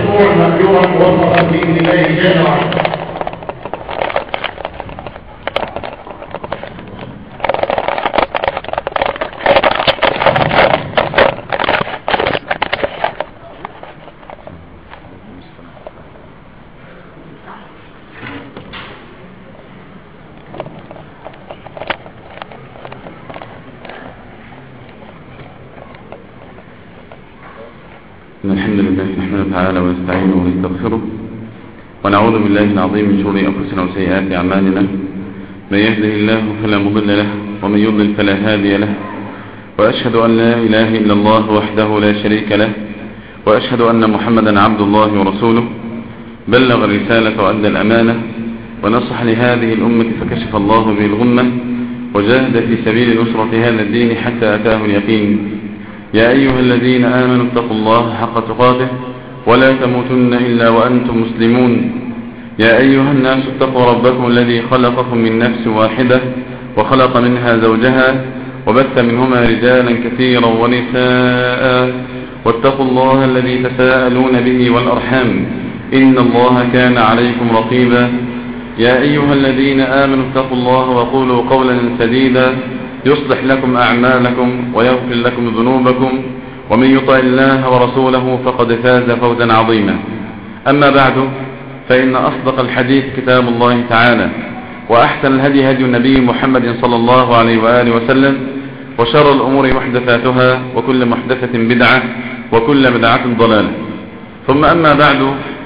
مشروعا مأجورا موفقا بإذن الله جل وعلا. الحمد لله نحمده تعالى ونستعينه ونستغفره ونعوذ بالله العظيم من شرور أنفسنا وسيئات أعمالنا. من يهده الله فلا مضل له ومن يضلل فلا هادي له، وأشهد أن لا إله إلا الله وحده لا شريك له، وأشهد أن محمدا عبد الله ورسوله بلغ الرسالة وأدى الأمانة ونصح لهذه الأمة فكشف الله به الغمة وجاهد في سبيل نصرة هذا الدين حتى أتاه اليقين. يا أيها الذين آمنوا اتقوا الله حق تقاته ولا تموتن إلا وأنتم مسلمون. يا أيها الناس اتقوا ربكم الذي خلقكم من نفس واحدة وخلق منها زوجها وبث منهما رجالا كثيرا ونساء، واتقوا الله الذي تساءلون به والأرحام إن الله كان عليكم رقيبا. يا أيها الذين آمنوا اتقوا الله وقولوا قولا سديدا يصلح لكم أعمالكم ويغفر لكم ذنوبكم، ومن يطع الله ورسوله فقد فاز فوزا عظيما. أما بعد، فإن أصدق الحديث كتاب الله تعالى، وأحسن الهدي هدي النبي محمد صلى الله عليه وآله وسلم، وشر الأمور محدثاتها وكل محدثة بدعة وكل بدعة ضلالة. ثم أما بعد،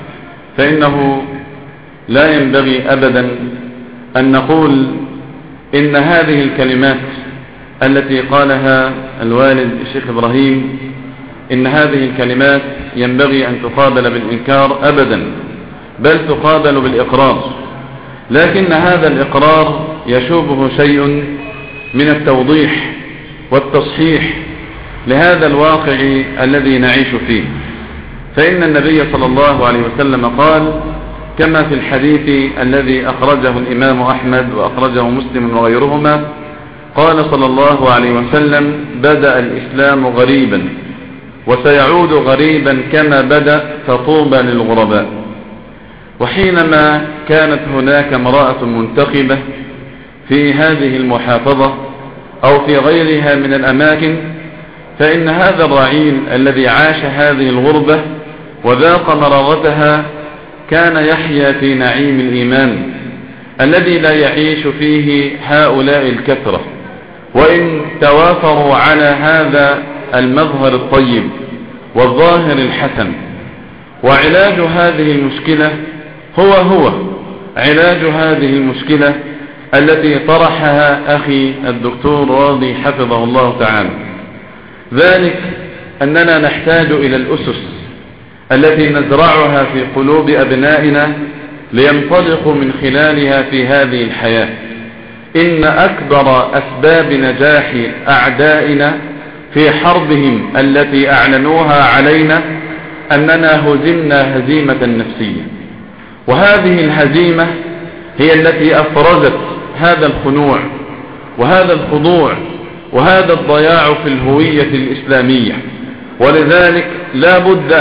فإنه لا ينبغي أبدا أن نقول إن هذه الكلمات التي قالها الوالد الشيخ إبراهيم إن هذه الكلمات ينبغي أن تقابل بالإنكار أبدا، بل تقابل بالإقرار. لكن هذا الإقرار يشوبه شيء من التوضيح والتصحيح لهذا الواقع الذي نعيش فيه. فإن النبي صلى الله عليه وسلم قال كما في الحديث الذي أخرجه الإمام أحمد وأخرجه مسلم وغيرهما، قال صلى الله عليه وسلم: بدأ الإسلام غريبا وسيعود غريبا كما بدأ فطوبى للغرباء. وحينما كانت هناك امرأة منتخبة في هذه المحافظة أو في غيرها من الأماكن، فإن هذا الرعيل الذي عاش هذه الغربة وذاق مرارتها كان يحيا في نعيم الإيمان الذي لا يعيش فيه هؤلاء الكثرة، وإن توافروا على هذا المظهر الطيب والظاهر الحسن. وعلاج هذه المشكلة هو علاج هذه المشكلة التي طرحها أخي الدكتور راضي حفظه الله تعالى، ذلك أننا نحتاج إلى الأسس التي نزرعها في قلوب أبنائنا لينطلقوا من خلالها في هذه الحياة. إن أكبر أسباب نجاح أعدائنا في حربهم التي أعلنوها علينا أننا هزمنا هزيمة نفسية، وهذه الهزيمة هي التي أفرزت هذا الخنوع وهذا الخضوع وهذا الضياع في الهوية الإسلامية. ولذلك لا بد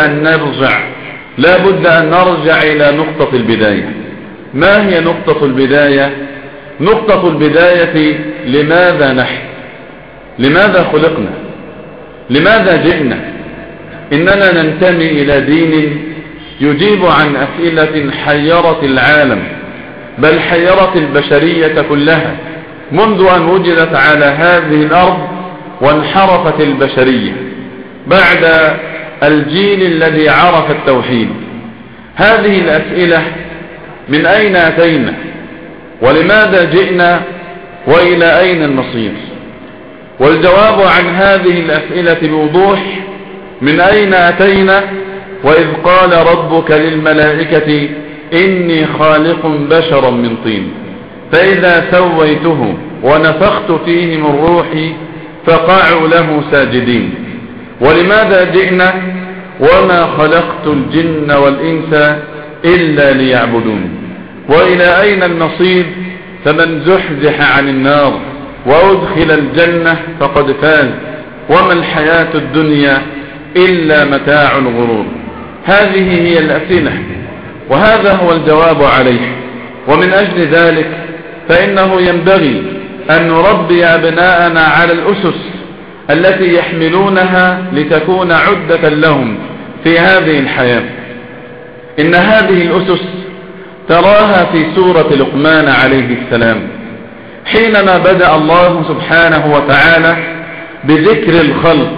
أن نرجع إلى نقطة البداية. ما هي نقطة البداية؟ نقطة البداية لماذا نحن؟ لماذا خلقنا؟ لماذا جئنا؟ إننا ننتمي إلى دين يجيب عن أسئلة حيرت العالم، بل حيرت البشرية كلها منذ أن وجدت على هذه الأرض وانحرفت البشرية بعد الجيل الذي عرف التوحيد. هذه الأسئلة: من أين أتينا؟ ولماذا جئنا؟ وإلى أين المصير؟ والجواب عن هذه الأسئلة بوضوح: من أين أتينا؟ وإذ قال ربك للملائكة إني خالق بشرا من طين فإذا سويته ونفخت فيه من روحي فقعوا له ساجدين. ولماذا جئنا؟ وما خلقت الجن والإنس إلا ليعبدون. وإلى أين المصير؟ فمن زحزح عن النار وأدخل الجنة فقد فاز، وما الحياة الدنيا إلا متاع الغرور. هذه هي الأسئلة وهذا هو الجواب عليه. ومن أجل ذلك فإنه ينبغي أن نربي أبناءنا على الأسس التي يحملونها لتكون عدة لهم في هذه الحياة. إن هذه الأسس تراها في سورة لقمان عليه السلام، حينما بدأ الله سبحانه وتعالى بذكر الخلق،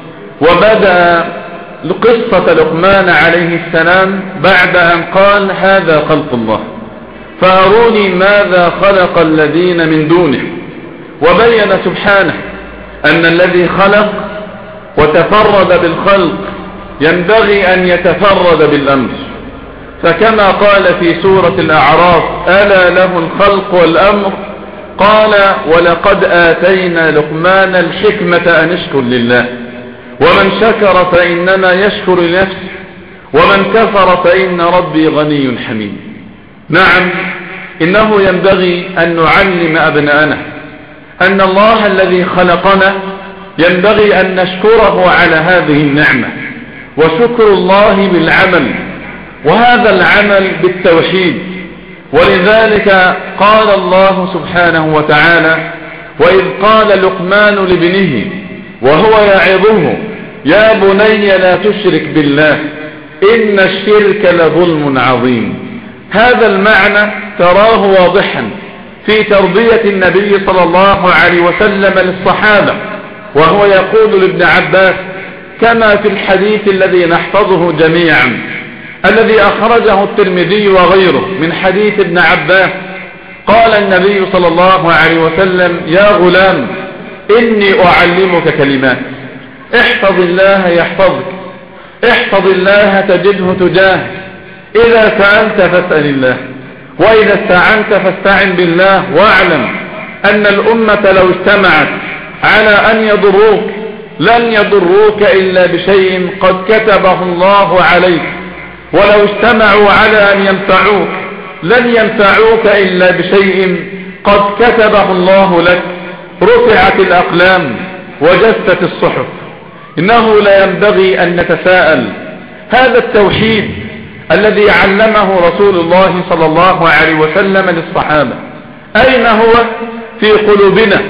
وبدأ قصة لقمان عليه السلام بعد أن قال هذا خلق الله فأروني ماذا خلق الذين من دونه، وبين سبحانه أن الذي خلق وتفرد بالخلق ينبغي أن يتفرد بالأمر. فكما قال في سورة الأعراف ألا له الخلق والأمر، قال ولقد آتينا لقمان الحكمة أن اشكر لله ومن شكر فإنما يشكر لنفسه ومن كفر فإن ربي غني حميد. نعم، إنه ينبغي أن نعلم أبناءنا أن الله الذي خلقنا ينبغي أن نشكره على هذه النعمة، وشكر الله بالعمل، وهذا العمل بالتوحيد. ولذلك قال الله سبحانه وتعالى وإذ قال لقمان لابنه وهو يعظه يا بني لا تشرك بالله إن الشرك لظلم عظيم. هذا المعنى تراه واضحا في تربية النبي صلى الله عليه وسلم للصحابة، وهو يقول لابن عباس كما في الحديث الذي نحفظه جميعا الذي أخرجه الترمذي وغيره من حديث ابن عباس، قال النبي صلى الله عليه وسلم يا غلام إني أعلمك كلمات احفظ الله يحفظك، احفظ الله تجده تجاهك، إذا سألت فاسأل الله وإذا استعنت فاستعن بالله، واعلم أن الأمة لو اجتمعت على أن يضروك لن يضروك إلا بشيء قد كتبه الله عليك، ولو اجتمعوا على أن ينفعوك لن ينفعوك إلا بشيء قد كتبه الله لك. رفعت الأقلام وجفت الصحف. إنه لا ينبغي أن نتساءل هذا التوحيد الذي علمه رسول الله صلى الله عليه وسلم للصحابة أين هو في قلوبنا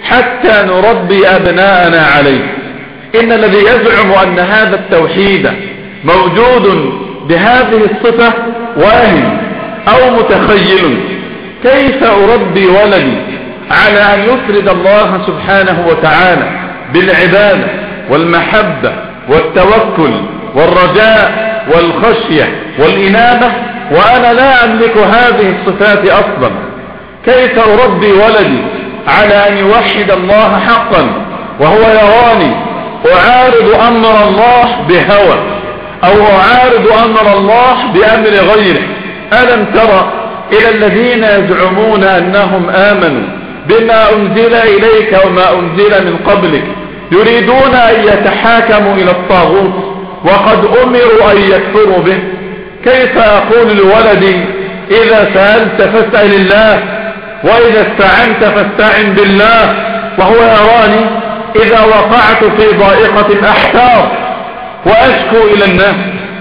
حتى نربي أبناءنا عليه؟ إن الذي يزعم أن هذا التوحيد موجود بهذه الصفة واهم أو متخيل. كيف أربي ولدي على أن يفرد الله سبحانه وتعالى بالعبادة والمحبة والتوكل والرجاء والخشية والإنابة وأنا لا أملك هذه الصفات أصلا؟ كيف أربي ولدي على أن يوحد الله حقا وهو يراني أعارض أمر الله بهوى أو أعارض أمر الله بأمر غيره؟ ألم ترى إلى الذين يزعمون أنهم آمنوا بما أنزل إليك وما أنزل من قبلك يريدون أن يتحاكموا إلى الطاغوت وقد أمروا أن يكفروا به؟ كيف أقول لولدي إذا سألت فاسأل الله وإذا استعنت فاستعن بالله وهو يراني إذا وقعت في ضائقة أحتار وأشكو إلى الناس؟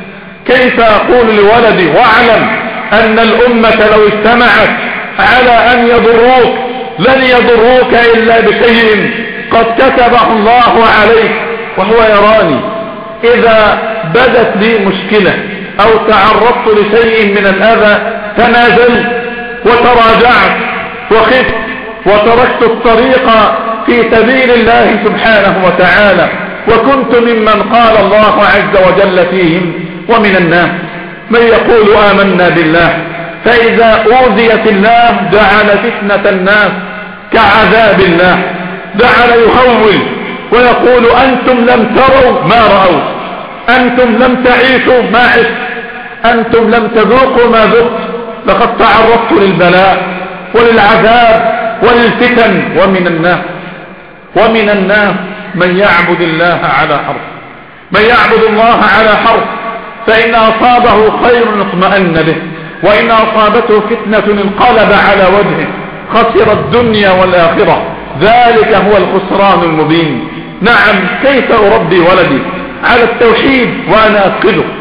كيف أقول لولدي واعلم أن الأمة لو اجتمعت على أن يضروك لن يضروك إلا بشيء قد كتبه الله عليك وهو يراني إذا بدت لي مشكلة أو تعرضت لشيء من الأذى تنازلت وتراجعت وخفت وتركت الطريق في سبيل الله سبحانه وتعالى وكنت ممن قال الله عز وجل فيهم ومن الناس من يقول آمنا بالله فإذا أوذي في الله جعل فتنة الناس كعذاب الله، جعل يهول ويقول أنتم لم تروا ما رأوا، أنتم لم تعيشوا ما عشت، أنتم لم تذوقوا ما ذقت، لقد تعرضت للبلاء وللعذاب وللفتن. ومن الناس من يعبد الله على حرف، من يعبد الله على حرف فإن أصابه خير اطمأن به وإن أصابته فتنة انقلب على وجهه خسر الدنيا والآخرة، ذلك هو الخسران المبين. نعم، كيف أربي ولدي على التوحيد وأنا أفقده؟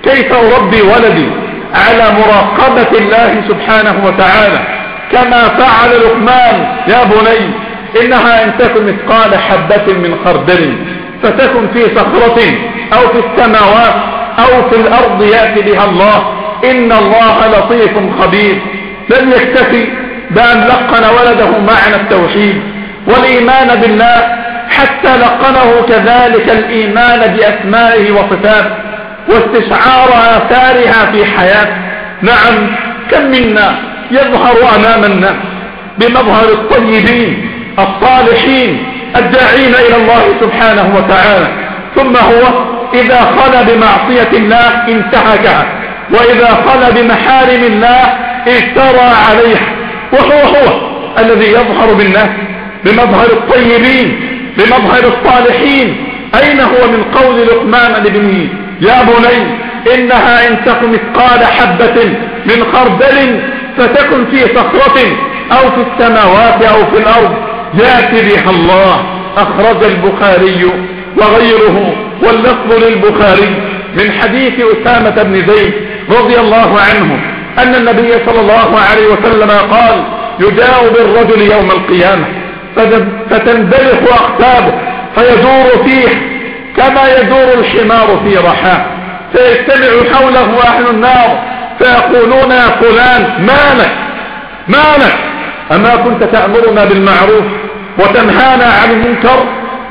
كيف أربي ولدي على مراقبة الله سبحانه وتعالى كما فعل لقمان؟ يا بني إنها إن تكن مثقال حبة من خردل فتكن في صخرة أو في السماوات أو في الأرض يأتي بها الله إن الله لطيف خبير. لم يكتفي بأن لقن ولده معنى التوحيد والإيمان بالله، حتى لقنه كذلك الإيمان بأسمائه وصفاته واستشعار آثارها في حياته. نعم، كم منا يظهر أمام الناس بمظهر الطيبين الصالحين الداعين إلى الله سبحانه وتعالى، ثم هو إذا خل بمعصية الله انتهكها، وإذا خل بمحارم الله اجترى عليها. وهو الذي يظهر بالناس بمظهر الطيبين بمظهر الصالحين. أين هو من قول لقمان لابنه يا بني إنها إن تكن مثقال حبة من خردل فتكن في صخرة أو في السماوات أو في الأرض يأتي بها الله. أخرج البخاري وغيره واللفظ للبخاري من حديث أسامة بن زيد رضي الله عنه أن النبي صلى الله عليه وسلم قال يجاء بالرجل يوم القيامة فتندلق أقتابه فيدور فيه كما يدور الحمار في رحاه، فيجتمع حوله أهل النار فيقولون يا فلان مالك أما كنت تأمرنا بالمعروف وتنهانا عن المنكر؟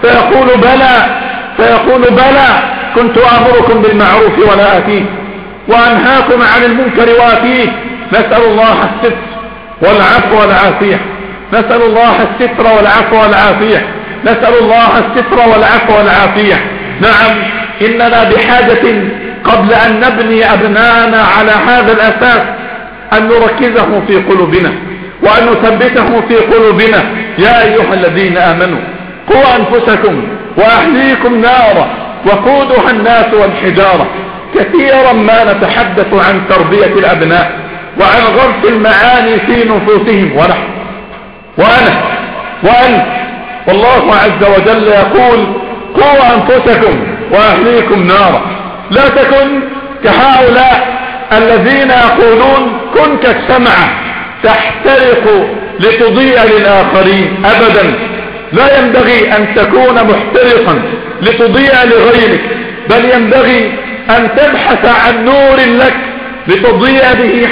فيقول بلى كنت آمركم بالمعروف ولا آتيه وأنهاكم عن المنكر وآتيه. نسأل الله الستر والعفو والعافية، نسأل الله الستر والعفو والعافية، نسأل الله الستر والعفو والعافية. نعم، إننا بحاجة قبل أن نبني أبناءنا على هذا الأساس أن نركزه في قلوبنا وأن نثبته في قلوبنا. يا أيها الذين آمنوا قوا أنفسكم وأهليكم نارا وقودها الناس والحجارة. كثيرا ما نتحدث عن تربية الأبناء وعن غرس المعاني في نفوسهم، وأنا وأنت، والله عز وجل يقول قوا أنفسكم وأهليكم نارا. لا تكن كهؤلاء الذين يقولون كن كالشمعة تحترق لتضيء للآخرين. أبدا، لا ينبغي أن تكون محترقا لتضيء لغيرك، بل ينبغي أن تبحث عن نور لك لتضيء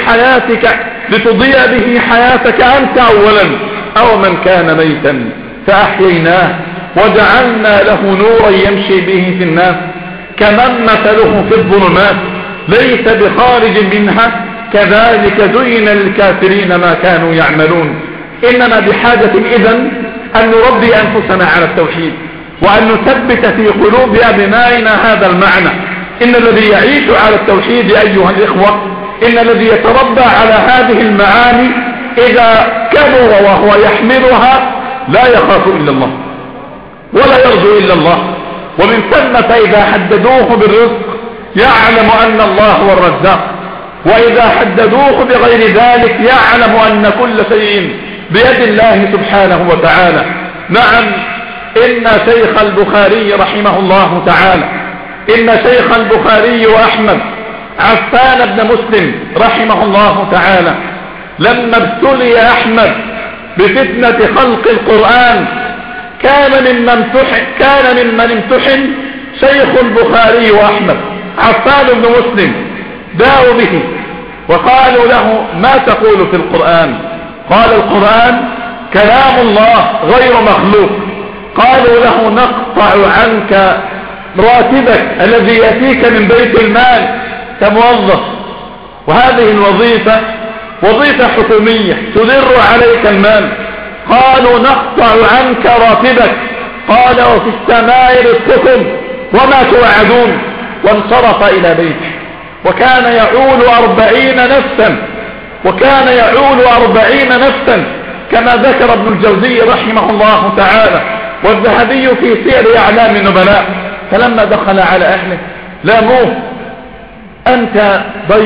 به حياتك أنت أولا. أو من كان ميتا فأحييناه وجعلنا له نورا يمشي به في الناس كمن مثله في الظلمات ليس بخارج منها كذلك زين للكافرين ما كانوا يعملون. إننا بحاجة إذن أن نربي أنفسنا على التوحيد وأن نثبت في قلوب أبنائنا هذا المعنى. إن الذي يعيش على التوحيد أيها الإخوة، إن الذي يتربى على هذه المعاني إذا كبر وهو يحملها لا يخاف إلا الله ولا يرجو إلا الله. ومن ثمة إذا حددوه بالرزق يعلم أن الله هو الرزاق، وإذا حددوه بغير ذلك يعلم أن كل شيء بيد الله سبحانه وتعالى. نعم، إن شيخ البخاري رحمه الله تعالى، إن شيخ البخاري وأحمد عفان بن مسلم رحمه الله تعالى لما ابتلي أحمد بفتنة خلق القرآن كان ممن امتحن شيخ البخاري وأحمد عفان بن مسلم. داوا به وقالوا له ما تقول في القرآن؟ قال القرآن كلام الله غير مخلوق. قالوا له نقطع عنك راتبك الذي يأتيك من بيت المال كموظف، وهذه الوظيفة وظيفة حكومية تدر عليك المال. قالوا نقطع عنك راتبك. قال وفي السماء رزقكم وما توعدون. وانصرف إلى بيته وكان يعول 40 نفسا كما ذكر ابن الجوزي رحمه الله تعالى والذهبي في سير أعلام النبلاء. فلما دخل على أهله لاموه أنت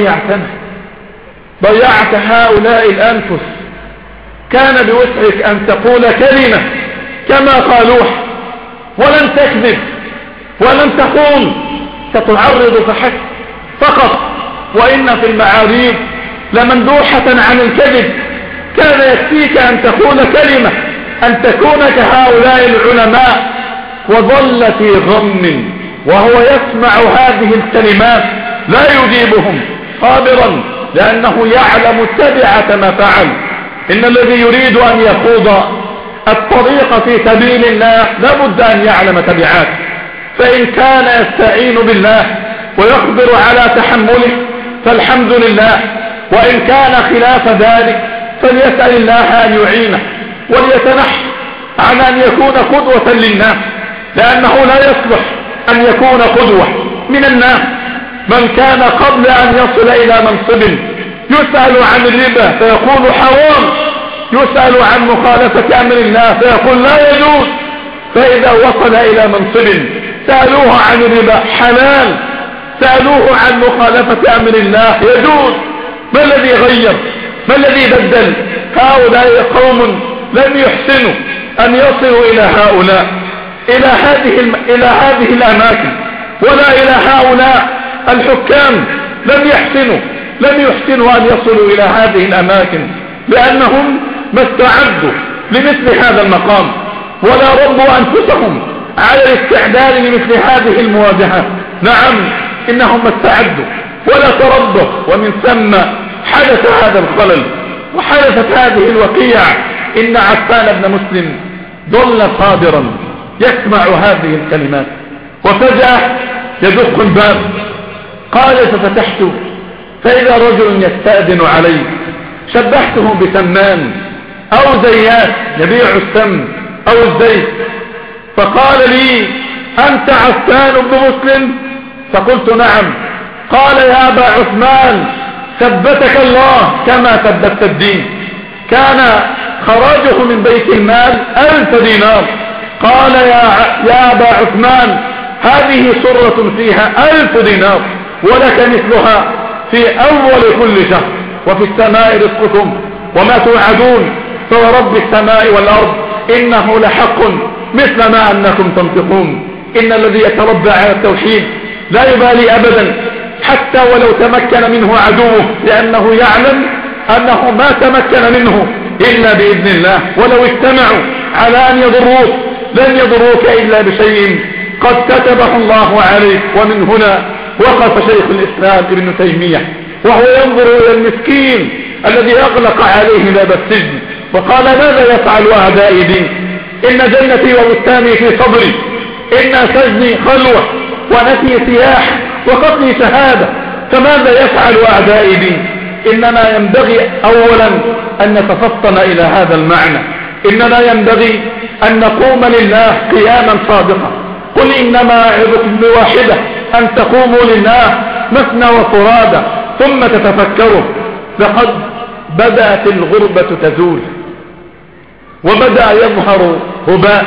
ضيعت هؤلاء الأنفس، كان بوسعك أن تقول كلمة كما قالوه ولن تكذب ولن تخون، ستعرض فحسب فقط، وإن في المعاريض لمندوحة عن الكذب. كان يكفيك أن تقول كلمة، أن تكون كهؤلاء العلماء. وظل في غم وهو يسمع هذه الكلمات لا يجيبهم صابرا، لأنه يعلم تبعة ما فعل. إن الذي يريد أن يخوض الطريق في سبيل الله لابد أن يعلم تبعات. فإن كان يستعين بالله ويقدر على تحمله فالحمد لله، وإن كان خلاف ذلك فليسأل الله أن يعينه وليتنح على أن يكون قدوة للناس، لأنه لا يصلح أن يكون قدوة من الناس من كان قبل أن يصل إلى منصب يسأل عن الربا فيقول حرام، يسأل عن مخالفة أمر الله فيقول لا يجوز، فإذا وصل إلى منصب سألوه عن الربا حلال، سألوه عن مخالفة أمر الله يجوز. ما الذي غير؟ ما الذي بدل؟ هؤلاء قوم لم يحسنوا أن يصلوا إلى هؤلاء، إلى هذه الأماكن، ولا إلى هؤلاء الحكام. لم يحسنوا أن يصلوا إلى هذه الأماكن، لأنهم ما استعدوا لمثل هذا المقام، ولا ربوا أنفسهم على الاستعداد لمثل هذه المواجهة. نعم، إنهم ما استعدوا ولا تربوا، ومن ثم حدث هذا الخلل وحدثت هذه الوقيع. إن عفان بن مسلم ظل صابرا يسمع هذه الكلمات، وفجأة يدق الباب. قال ففتحت فإذا رجل يستأذن علي، شبهته بسمان أو زيات يبيع السم أو الزيت، فقال لي أنت عفان بن مسلم؟ فقلت نعم. قال يا أبا عثمان ثبتك الله كما ثبتت الدين. كان خراجه من بيت المال 1000 دينار. قال يا أبا عثمان هذه سرة فيها 1000 دينار ولك مثلها في أول كل شهر، وفي السماء رزقكم وما توعدون، فورب السماء والأرض إنه لحق مثل ما أنكم تنطقون. إن الذي يتربى على التوحيد لا يبالي أبدا حتى ولو تمكن منه عدوه، لأنه يعلم أنه ما تمكن منه إلا بإذن الله. ولو اجتمعوا على أن يضروك لن يضروك إلا بشيء قد كتبه الله عليك. ومن هنا وقف شيخ الإسلام ابن تيمية وهو ينظر إلى المسكين الذي أغلق عليه باب السجن، وقال ماذا يفعل أعدائي بي؟ إن جنتي وبستاني في صدري، إن سجني خلوة ونفي سياح وقتلي شهادة، فماذا يفعل أعدائي بي؟ إننا ينبغي أولا أن نتفطن إلى هذا المعنى. إننا ينبغي أن نقوم لله قياما صادقا. قل إنما أعظكم بواحدة أن تقوموا لله مثنى وفرادى ثم تتفكروا. لقد بدأت الغربة تزول، وبدأ يظهر هباء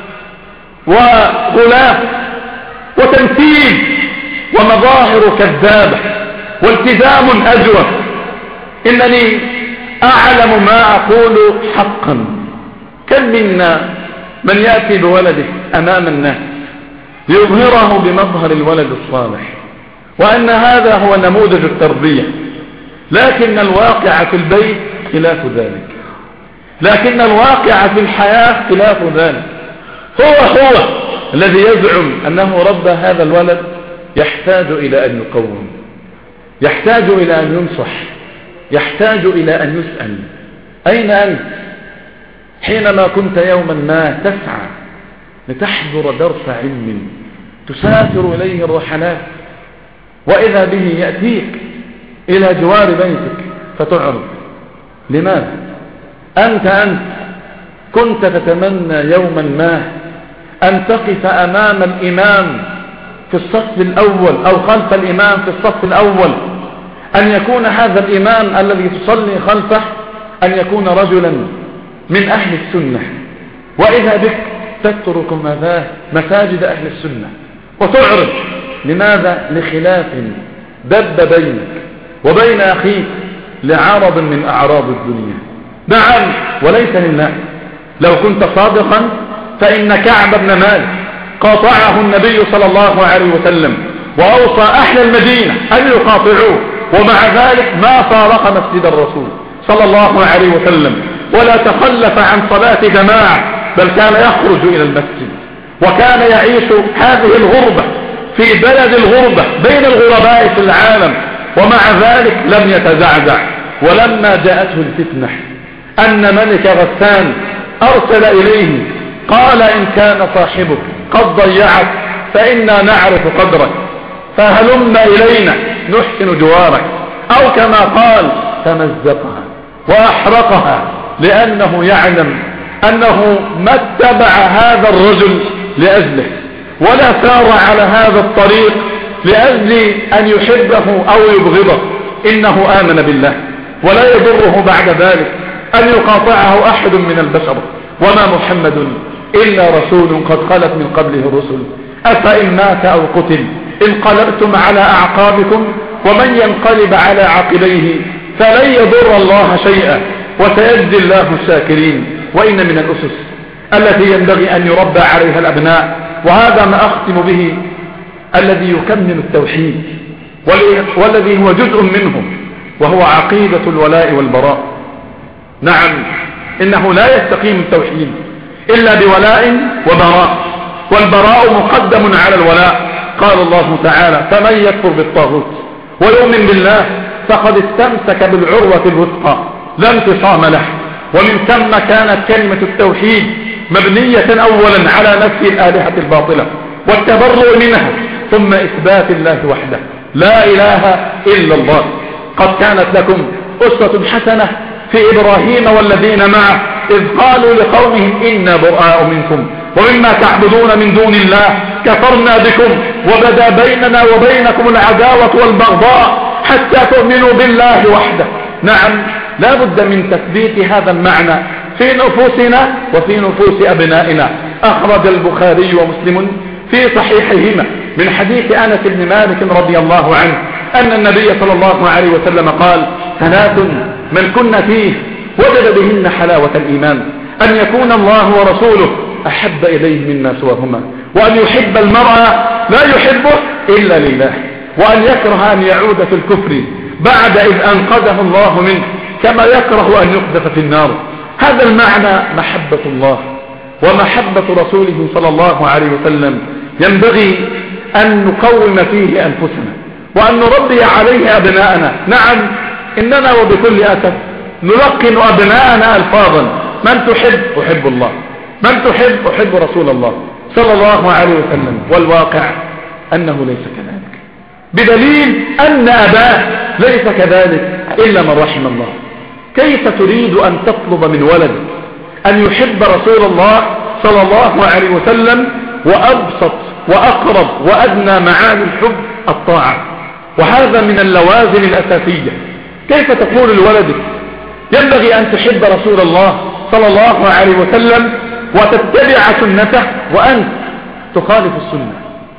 وغلاف وتمثيل ومظاهر كذابة والتزام أجوف. إنني أعلم ما أقول حقا. كم منا من يأتي بولده أمام الناس ليظهره بمظهر الولد الصالح، وأن هذا هو نموذج التربية، لكن الواقع في البيت خلاف ذلك، لكن الواقع في الحياة خلاف ذلك. هو الذي يزعم أنه رب هذا الولد يحتاج إلى أن يقوم، يحتاج إلى أن ينصح، يحتاج إلى أن يسأل أين أنت حينما كنت يوما ما تسعى لتحضر درس علم تسافر إليه الرحلات، وإذا به يأتيك إلى جوار بيتك فتعرض. لماذا؟ أنت كنت تتمنى يوما ما أن تقف أمام الإمام في الصف الأول أو خلف الإمام في الصف الأول، أن يكون هذا الإمام الذي تصلي خلفه أن يكون رجلا من أهل السنة، وإذا بك تترك مساجد أهل السنة وتعرض. لماذا؟ لخلاف دب بينك وبين أخيك لعرض من أعراض الدنيا. نعم، وليس لله. لو كنت صادقا فإن كعب بن مالك قاطعه النبي صلى الله عليه وسلم وأوصى أهل المدينة أن يقاطعوه، ومع ذلك ما فارق مسجد الرسول صلى الله عليه وسلم ولا تخلف عن صلاة جماعة، بل كان يخرج إلى المسجد، وكان يعيش هذه الغربة في بلد الغربة بين الغرباء في العالم، ومع ذلك لم يتزعزع. ولما جاءته الفتنة أن ملك غسان أرسل إليه قال إن كان صاحبك قد ضيعك فإنا نعرف قدرك فهلم إلينا نحسن جوارك، أو كما قال تمزقها وأحرقها، لأنه يعلم أنه ما اتبع هذا الرجل لأجله ولا سار على هذا الطريق لأجل أن يحبه أو يبغضه، إنه آمن بالله ولا يضره بعد ذلك أن يقاطعه أحد من البشر، وما محمد إلا رسول قد خلت من قبله الرسل أفإن مات أو قتل انقلبتم على أعقابكم ومن ينقلب على عقبيه فلن يضر الله شيئا وسيجزي الله الشاكرين. وإن من الأسس التي ينبغي أن يربى عليها الأبناء، وهذا ما أختم به، الذي يكمل التوحيد والذي هو جزء منه، وهو عقيدة الولاء والبراء. نعم، إنه لا يستقيم التوحيد إلا بولاء وبراء، والبراء مقدم على الولاء. قال الله تعالى فمن يكفر بالطاغوت ويؤمن بالله فقد استمسك بالعروة الوثقى لا انفصام له. ومن ثم كانت كلمة التوحيد مبنية أولا على نفي الآلهة الباطلة والتبرؤ منها، ثم إثبات الله وحده لا إله إلا الله. قد كانت لكم أسوة حسنة في إبراهيم والذين معه إذ قالوا لقومهم إنا براء منكم ومما تعبدون من دون الله كفرنا بكم وبدا بيننا وبينكم العداوة والبغضاء حتى تؤمنوا بالله وحده. نعم، لا بد من تثبيت هذا المعنى في نفوسنا وفي نفوس أبنائنا. أخرج البخاري ومسلم في صحيحهما من حديث أنس بن مالك رضي الله عنه أن النبي صلى الله عليه وسلم قال ثلاث من كن فيه وجد بهن حلاوة الإيمان أن يكون الله ورسوله أحب إليه مما سواهما، وأن يحب المرء لا يحبه إلا لله، وأن يكره أن يعود في الكفر بعد إذ أنقذه الله منه كما يكره أن يقذف في النار. هذا المعنى محبة الله ومحبة رسوله صلى الله عليه وسلم ينبغي أن نقوم فيه أنفسنا وأن نربي عليه أبناءنا. نعم، إننا وبكل أسف نلقن أبناءنا ألفاظا من تحب أحب الله، من تحب أحب رسول الله صلى الله عليه وسلم، والواقع أنه ليس كذلك، بدليل أن أباه ليس كذلك إلا من رحم الله. كيف تريد أن تطلب من ولدك أن يحب رسول الله صلى الله عليه وسلم وأبسط وأقرب وأدنى معاني الحب الطاعة؟ وهذا من اللوازم الأساسية. كيف تقول لولدك ينبغي أن تحب رسول الله صلى الله عليه وسلم وتتبع سنته وأنت تخالف السنة؟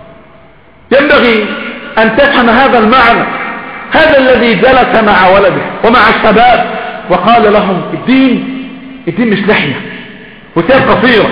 ينبغي أن تفهم هذا المعنى. هذا الذي جلس مع ولده ومع الشباب وقال لهم الدين مش لحية وتاب قصيرة،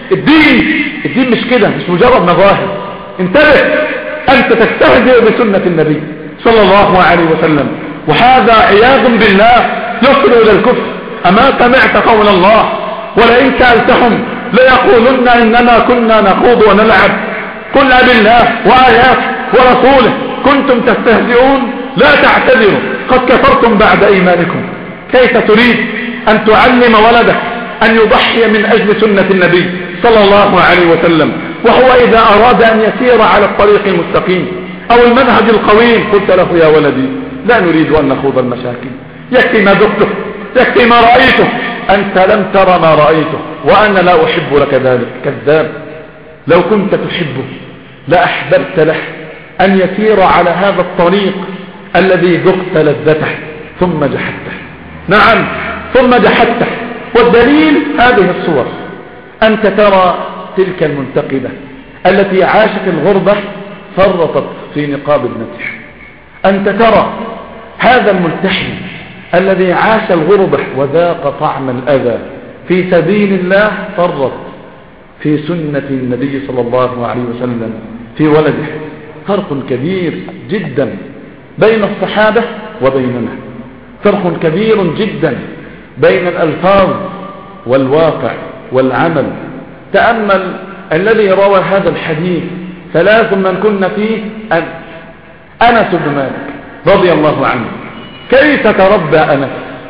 الدين مش كده، مش مجرد مظاهر. انتبه، أنت تستهزئ بسنة النبي صلى الله عليه وسلم، وهذا عياذ بالله يصل إلى الكفر. أما سمعت قول الله ولئن سألتهم ليقولن إنما كنا نخوض ونلعب قل بالله وآياته ورسوله كنتم تستهزئون لا تعتذروا قد كفرتم بعد إيمانكم. كيف تريد أن تعلم ولدك أن يضحي من أجل سنة النبي صلى الله عليه وسلم، وهو إذا أراد أن يسير على الطريق المستقيم أو المنهج القويم قلت له يا ولدي لا نريد أن نخوض المشاكل، يكفي ما ذقته، يكفي ما رأيته، أنت لم ترى ما رأيته وأنا لا أحب لك ذلك. كذاب، لو كنت تحبه لأحببت له أن يسير على هذا الطريق الذي ذقت لذته ثم جحدته. نعم، ثم جحدته. والدليل هذه الصور. أنت ترى تلك المنتقبة التي عاشت الغربة فرطت في نقاب ابنته، أنت ترى هذا الملتحي الذي عاش الغربة وذاق طعم الأذى في سبيل الله فرط في سنة النبي صلى الله عليه وسلم في ولده. فرق كبير جدا بين الصحابة وبيننا، فرق كبير جدا بين الألفاظ والواقع والعمل. تأمل الذي روى هذا الحديث 3 من كنا فيه أنس بن مالك رضي الله عنه. كيف تربى أنس؟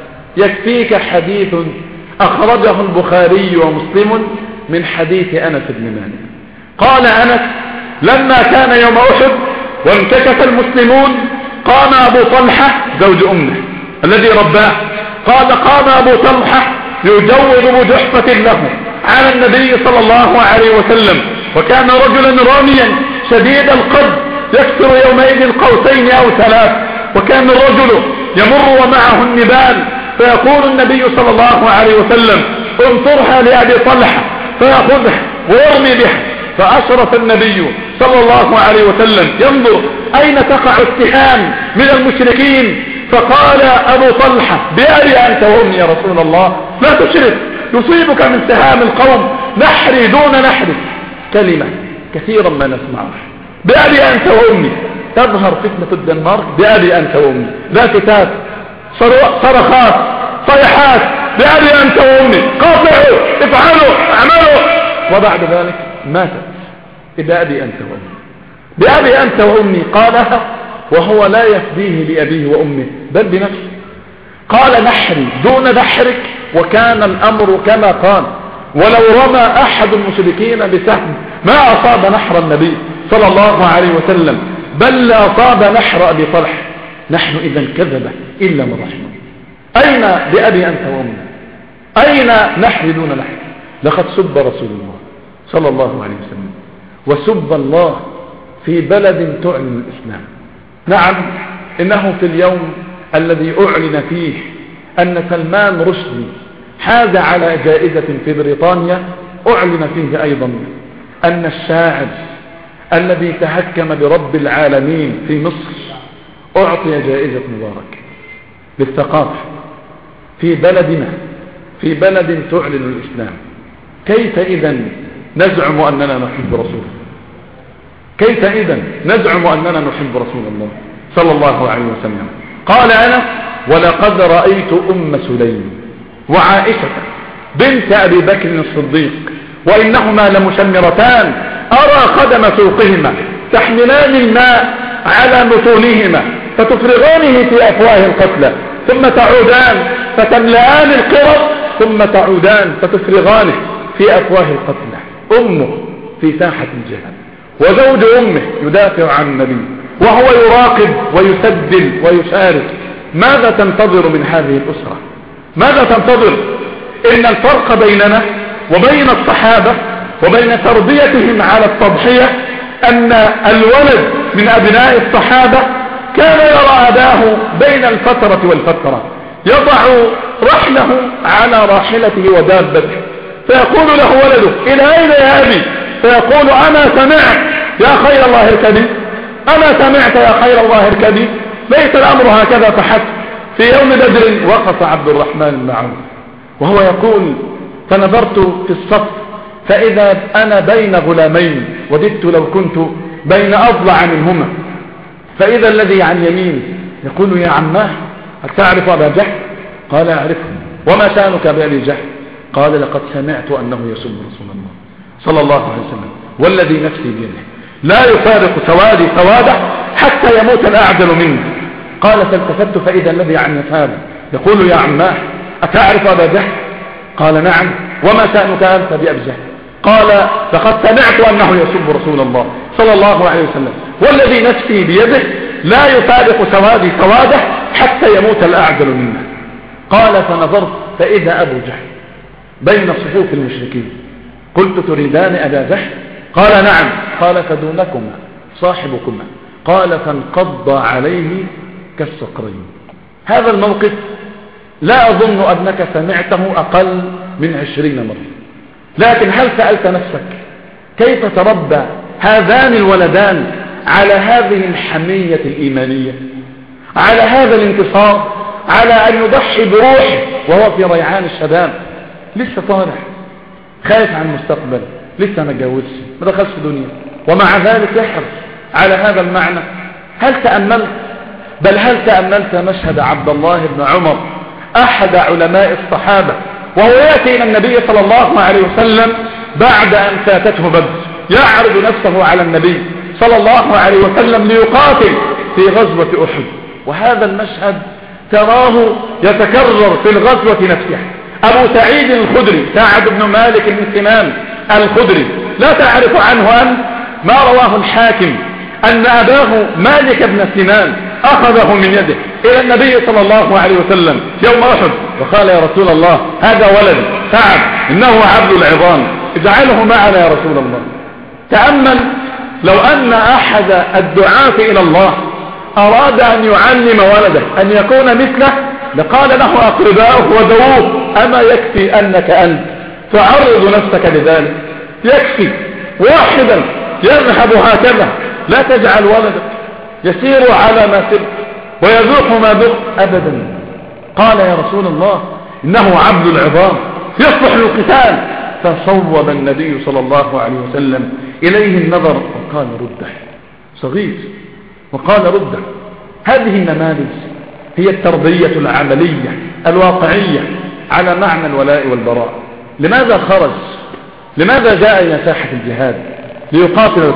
يكفيك حديث أخرجه البخاري ومسلم من حديث أنس بن مالك. قال أنس: لما كان يوم أحد وانكشف المسلمون قام أبو طلحة زوج أمه الذي رباه، قال: قام أبو طلحة يجوز بجحفة له على النبي صلى الله عليه وسلم، وكان رجلا راميا شديد القد يكسر يومئذ القوسين أو 3، وكان الرجل يمر ومعه النبال، فيقول النبي صلى الله عليه وسلم: انصرها لأبي طلحة، فيأخذها ويرمي بها. فأشرف النبي صلى الله عليه وسلم ينظر أين تقع السهام من المشركين، فقال أبو طلحة: بأبي أنت وأمي يا رسول الله، لا تشرك، يصيبك من سهام القوم نحري دون نحري. كلمة كثيرا ما نسمعها: بأبي أنت وأمي. تظهر فتنة الدنمارك بأبي أنت وأمي، لا كتاب، صرخات، صيحات: بأبي أنت وأمي، قاطعوا، افعلوا، اعملوا. وبعد ذلك ماتت: بأبي أنت وأمي، بأبي أنت وأمي. قالها وهو لا يفديه لأبيه وأمه بل بنفسه. قال: نحري دون دحرك، وكان الأمر كما قال. ولو رمى أحد المشركين بسهم ما أصاب نحر النبي صلى الله عليه وسلم، بل لا أصاب نحر أبي طلحة. نحن إذا كذب إلا من رحمه. أين بأبي أنت وأمي؟ أين نحر دون نحر؟ لقد سب رسول الله صلى الله عليه وسلم، وسب الله في بلد تعلن الإسلام. نعم، إنه في اليوم الذي أعلن فيه أن سلمان رشدي حاز على جائزة في بريطانيا، أعلن فيه أيضا أن الشاعر الذي تهكم برب العالمين في مصر أعطي جائزة مبارك للثقافة في بلدنا، في بلد تعلن الإسلام. كيف إذن نزعم أننا نحب رسول؟ كيف إذن نزعم أننا نحب رسول الله صلى الله عليه وسلم؟ قال أنا: ولقد رأيت أم سليم وعائشة بنت أبي بكر الصديق وإنهما لمشمرتان أرى قدم سوقهما تحملان الماء على بطونهما فتفرغانه في أفواه القتلى، ثم تعودان فتملآن القرب، ثم تعودان فتفرغانه في أفواه القتلى. أمه في ساحة الجهاد، وزوج أمه يدافع عن النبي، وهو يراقب ويسدل ويشارك. ماذا تنتظر من هذه الأسرة؟ ماذا تنتظر؟ إن الفرق بيننا وبين الصحابة وبين تربيتهم على التضحية أن الولد من أبناء الصحابة كان يرى أباه بين الفترة والفترة يضع رحله على راحلته ودابته، فيقول له ولده: إلى أين يا أبي؟ فيقول: أنا سمعت يا خير الله اركبي، أنا سمعت يا خير الله اركبي. ليس الأمر هكذا فحسب. في يوم بدر وقف عبد الرحمن بن عوف وهو يقول: فنظرت في الصف فإذا أنا بين غلامين وددت لو كنت بين أضلع منهما، فإذا الذي عن يمين يقول: يا عماه هل تعرف أبا جهل؟ قال: أعرفه. وما شأنك بأبي جهل؟ قال: لقد سمعت أنه يسب رسول الله صلى الله عليه وسلم والذي نفسي بيده لا يفارق سوادي سواده حتى يموت الأعدل منه. قال: فالتفت فإذا الذي عن يساره يقول: يا عماه أتعرف أبا جهل؟ قال: نعم. وما شأنك أنت بأبي جهل؟ قال: لقد سمعت أنه يسب رسول الله صلى الله عليه وسلم والذي نفسي بيده لا يفارق سوادي سواده حتى يموت الأعدل منه. قال: فنظرت فإذا أبو جهل بين صفوف المشركين. قلت: تريدان أبا جهل؟ قال: نعم. قال: فدونكما صاحبكما. قال: فانقض عليه كالصقرين. هذا الموقف لا أظن أنك سمعته أقل من 20 مرة، لكن هل سألت نفسك كيف تربى هذان الولدان على هذه الحمية الإيمانية، على هذا الانتصار، على أن يضحي بروحه وهو في ريعان الشباب، لسه طالع خايف عن المستقبل، لسه ما اتجوزش، ما دخلش دنيا، ومع ذلك يحرص على هذا المعنى؟ هل تأملت مشهد عبد الله بن عمر أحد علماء الصحابة وهو يأتي إلى النبي صلى الله عليه وسلم بعد أن فاتته بدر، يعرض نفسه على النبي صلى الله عليه وسلم ليقاتل في غزوة أحد، وهذا المشهد تراه يتكرر في الغزوة نفسها. أبو سعيد الخدري، سعد بن مالك بن سنان الخدري، لا تعرف عنه أن ما رواه الحاكم أن أباه مالك بن سنان أخذه من يده إلى النبي صلى الله عليه وسلم يوم أحد وقال: يا رسول الله، هذا ولد سعد إنه عبد العظام، اجعله معنا يا رسول الله. تأمل، لو أن أحد الدعاة إلى الله أراد أن يعلم ولده أن يكون مثله لقال له أقرباؤه ودووه: أما يكفي أنك أنت تعرض نفسك لذلك؟ يكفي واحدا يذهب هكذا، لا تجعل ولدك يسير على ما سرت ويذوق ما ذقت أبدا. قال: يا رسول الله، إنه عبد العظام يصلح للقتال. فصوب النبي صلى الله عليه وسلم إليه النظر وقال: رده، صغير، وقال: رده. هذه النماذج هي التربية العملية الواقعية على معنى الولاء والبراء. لماذا خرج؟ لماذا جاء إلى ساحة الجهاد؟ ليقاتل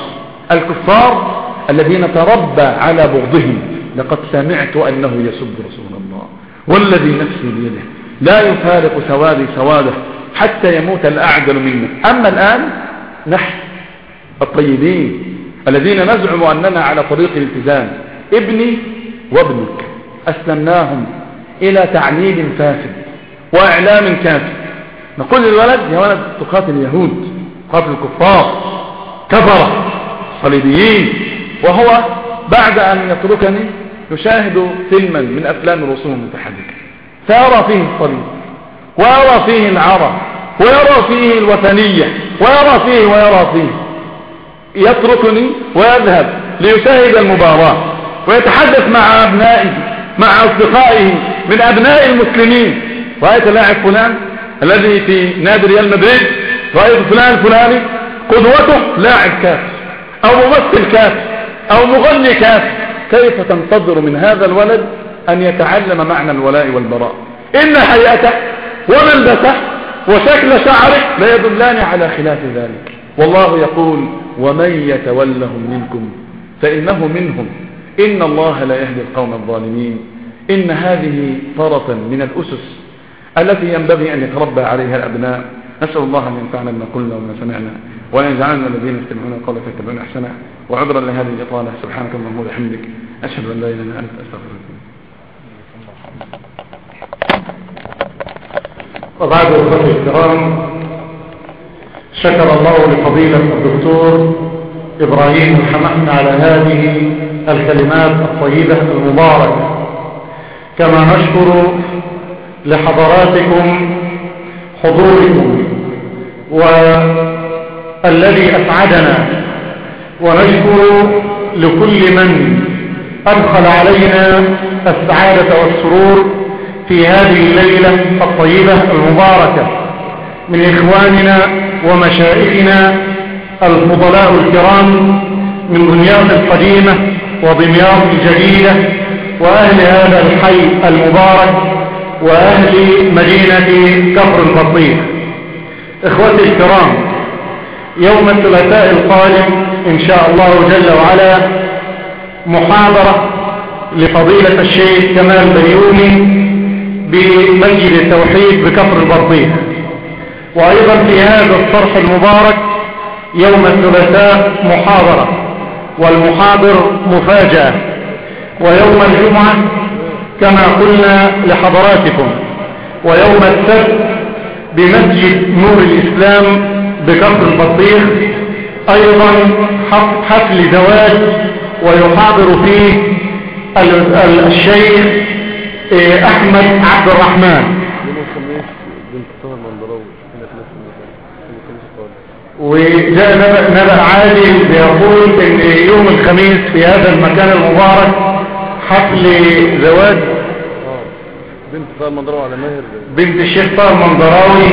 الكفار الذين تربى على بغضهم. لقد سمعت أنه يسب رسول الله والذي نفسي بيده لا يفارق سوادي سواده حتى يموت الأعدل منا. أما الآن نحن الطيبين الذين نزعم أننا على طريق الالتزام، ابني وابنك أسلمناهم إلى تعليم فاسد وإعلام كافر. نقول للولد: يا ولد، تقاتل اليهود، تقاتل الكفار، كفرة صليبيين، وهو بعد أن يتركني يشاهد فيلما من أفلام الرسوم المتحركة فيرى فيه الصليب ويرى فيه العرب ويرى فيه الوثنية ويرى فيه يتركني ويذهب ليشاهد المباراة ويتحدث مع أبنائه مع أصدقائه من أبناء المسلمين: رأيت لاعب فلان الذي في نادي ريال مدريد، رأيت فلان الفلاني قدوته لاعب كافر أو ممثل كافر أو مغني كافر. كيف تنتظر من هذا الولد أن يتعلم معنى الولاء والبراء؟ إن هيئته وملبسه وشكل شعره لا يدلان على خلاف ذلك. والله يقول: ومن يتولهم منكم فإنه منهم، إن الله لا يهدي القوم الظالمين. إن هذه طرفا من الأسس التي ينبغي أن يتربى عليها الأبناء. نسأل الله أن ينفعنا بما قلنا وما سمعنا، وأن يجعلنا الذين يستمعون القول فيتبعون أحسنه. وعذرا لهذه الإطالة، سبحانك اللهم وبحمدك، أشهد أن لا إله إلا أنت، أستغفرك. وبعد أخوتي الكرام، شكر الله لفضيلة الدكتور إبراهيم الحمحني على هذه الكلمات الطيبة المباركة، كما نشكر لحضراتكم حضوركم والذي أسعدنا، ونشكر لكل من أدخل علينا السعادة والسرور في هذه الليلة الطيبة المباركة من إخواننا ومشائخنا الفضلاء الكرام من دمياط القديمة ودمياط الجديدة وأهل هذا الحي المبارك وأهل مدينة كفر البطيخ. إخوتي الكرام، يوم الثلاثاء القادم إن شاء الله جل وعلا محاضرة لفضيلة الشيخ كمال بيومي بمسجد التوحيد بكفر البطيخ. وأيضا في هذا الصرح المبارك يوم الثلاثاء محاضرة، والمحاضر مفاجأة. ويوم الجمعة كما قلنا لحضراتكم، ويوم السبت بمسجد نور الإسلام بكفر البطيخ أيضا حفل زواج، ويحاضر فيه الشيخ أحمد عبد الرحمن. وجاء نبأ عادل بيقول ان يوم الخميس في هذا المكان المبارك حفل زواج بنت طاهر المنضراوي على ماهر، بنت الشيخ طاهر المنضراوي.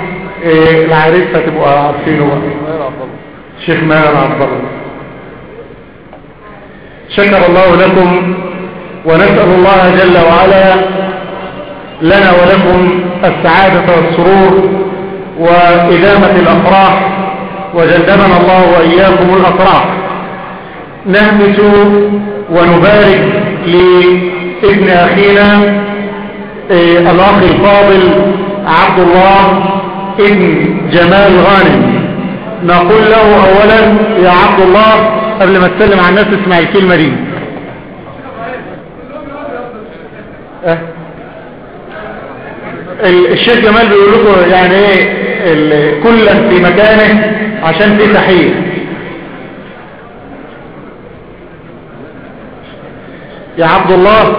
العريس هتبقوا عارفينه بقى، الشيخ ماهر عبد الله. شكر الله لكم، ونسأل الله جل وعلا لنا ولكم السعادة والسرور وإدامة الأفراح، وجنبنا الله وإياكم الأفراح. نهمس ونبارك لابن أخينا الأخ الفاضل عبد الله ابن جمال غانم. نقول له أولا يا عبد الله قبل ما تسلم على الناس اسمع الكلمة دي. الشيخ جمال بيقول لكم يعني ايه كل في مكانه عشان في تحية. يا عبد الله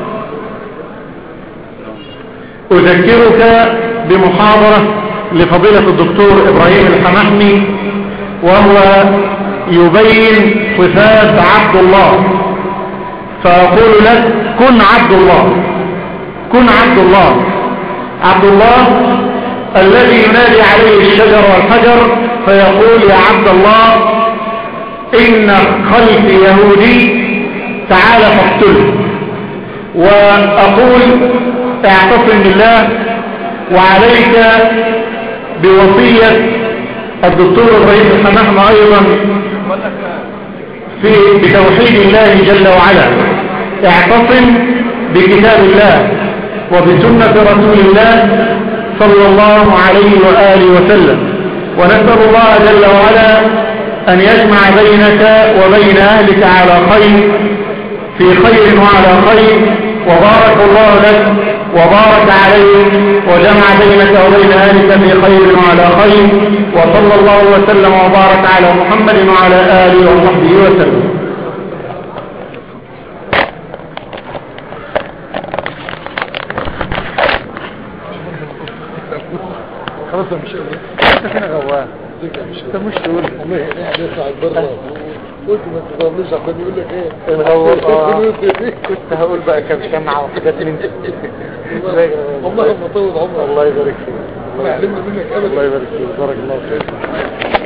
أذكرك بمحاضرة لفضيلة الدكتور إبراهيم الحمحمي، وهو يبين صفات عبد الله، فأقول لك كن عبد الله، كن عبد الله. عبد الله الذي ينادي عليه الشجر والحجر فيقول يا عبد الله إن خلفي يهودي تعال فاقتله. وأقول اعتصم بالله، وعليك بوصية الدكتور إبراهيم الحمحمي أيضا بتوحيد الله جل وعلا. اعتصم بكتاب الله وبسنة رسول الله صلى الله عليه وآله وسلم. ونسأل الله جل وعلا أن يجمع بينك وبين أهلك على خير، في خير وعلى خير، وبارك الله لك وبارك عليك وجمع بينك وبين أهلك في خير وعلى خير، وصلى الله وسلم وبارك على محمد وعلى آله وصحبه وسلم. خلاص مش انت فينا غوان انت مش تقول والله قاعد يطلع بره قلت ما تضلش عشان يقول لك ايه الغوان. كنت هقول بقى كم مع وحدات انت والله ما طول عمرك الله يبارك فيك، ما علمنا منك ابدا الله يبارك فيك، بارك الله فيك.